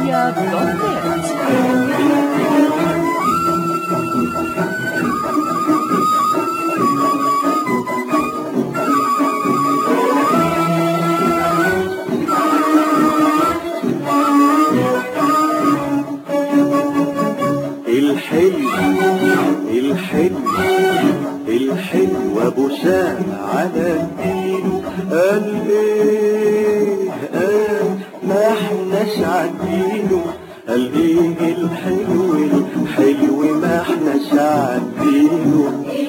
الحلو ابو شام على دينه قال ايه قال ما احناش عدينه قال ايه الحلو ما احناش عدينه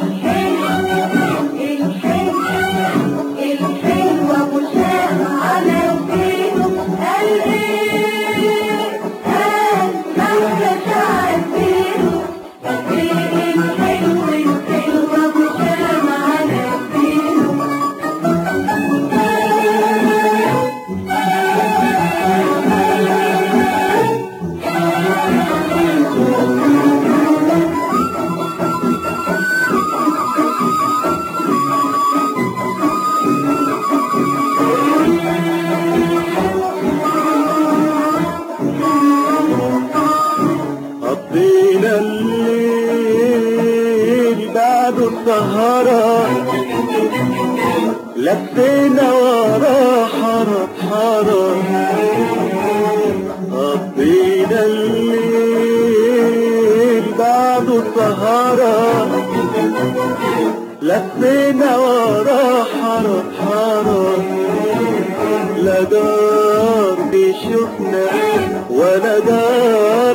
الحلو ابو شام على دينه قال ايه قال ما احناش عدينه قضينا الليل بعد السهرة لفينا ورا حرب قضينا الليل بعد السهرة لفينا ورا حرب لا دار بيشوفنا ولا دار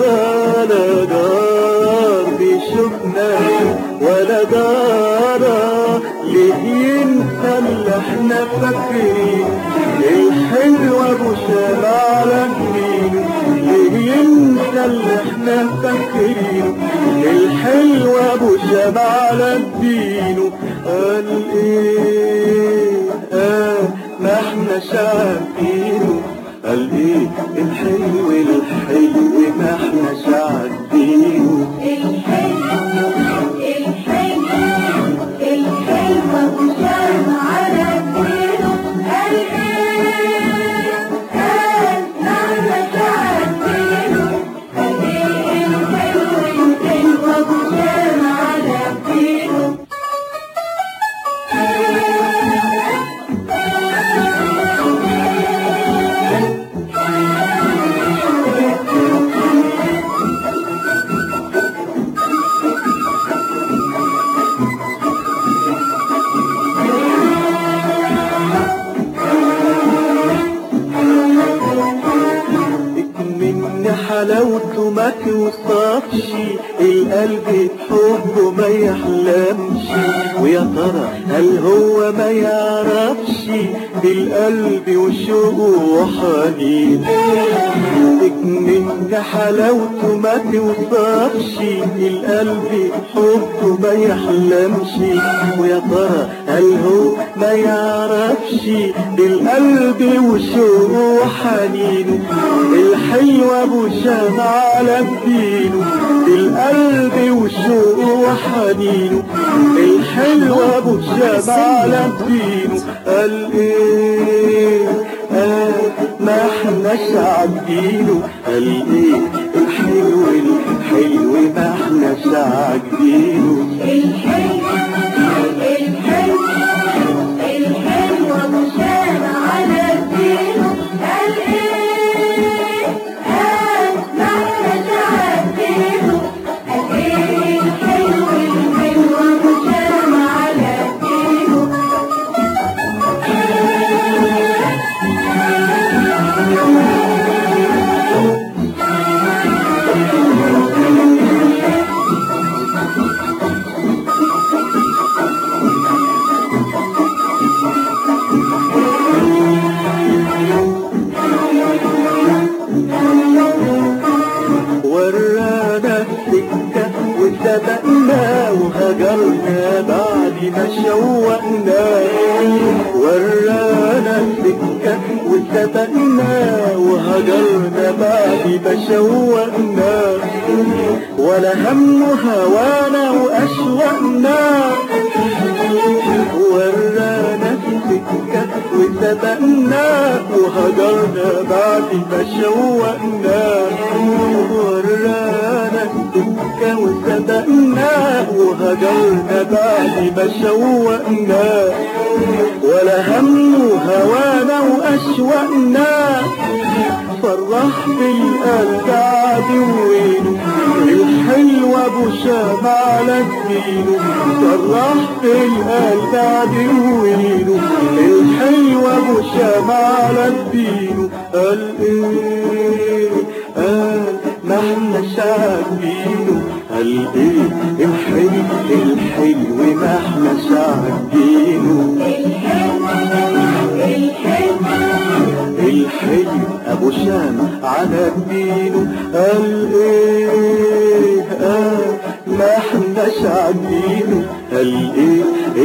بيشوفنا ولا دار ليه ينسى اللي احنا فاكرين الحلو ابو شام على دينه ليه ينسى اللي احنا فاكرين الحلو ابو شام على دينه قال ايه ما احناش عارفينه قال ايه الحلو ما احناش عارفينه الحلو ابو شام على دينه قال ايه قال ما احناش عارفينه قال ايه الحلو ابو شام على دينه حلاوته ما توصفش القلب بحبه ما يحلمش ويا ترى هل هو ما يعرفش بالقلب وشوقه وحنين من حلاوته ما توصفش القلب بحبه ما يحلمش ويا ترى هل هو ما يعرفش بالقلب وشوقه وحنينه الحلو ابو شام على دينه بالقلب وشوقه وحنينه الحلو ابو شام على دينه قال ايه ما احناش عاجبينه قال ايه الحلو ما احناش عاجبينه الحلو ابو شام على دينه قال ايه قال ما احناش عارفينه قال ايه الحلو ابو شام على دينه ورانا السكة وسبقنا وهجرنا بعد ما شوقنا ورانا السكة وسبقنا وهجرنا بعد ما شوقنا ولا هم هوانا وأشوقنا ورانا السكة وسبقنا وهجرنا بعد ما شوقنا سكة وسبقناه وهجرنا بعد ما شوقناه ولا هم هوانا وأشوقنا فرح بالقلب عدوينه الحلو ابو شام على الدينه فرح بالقلب عدوينه الحلو ابو شام على الدينه قال ايه قال ما احناش عاجبينه قال ايه الحلو ما احناش عاجبينه الحلو ابو شام على الدين قال ايه ما احناش عاجبينه قال ايه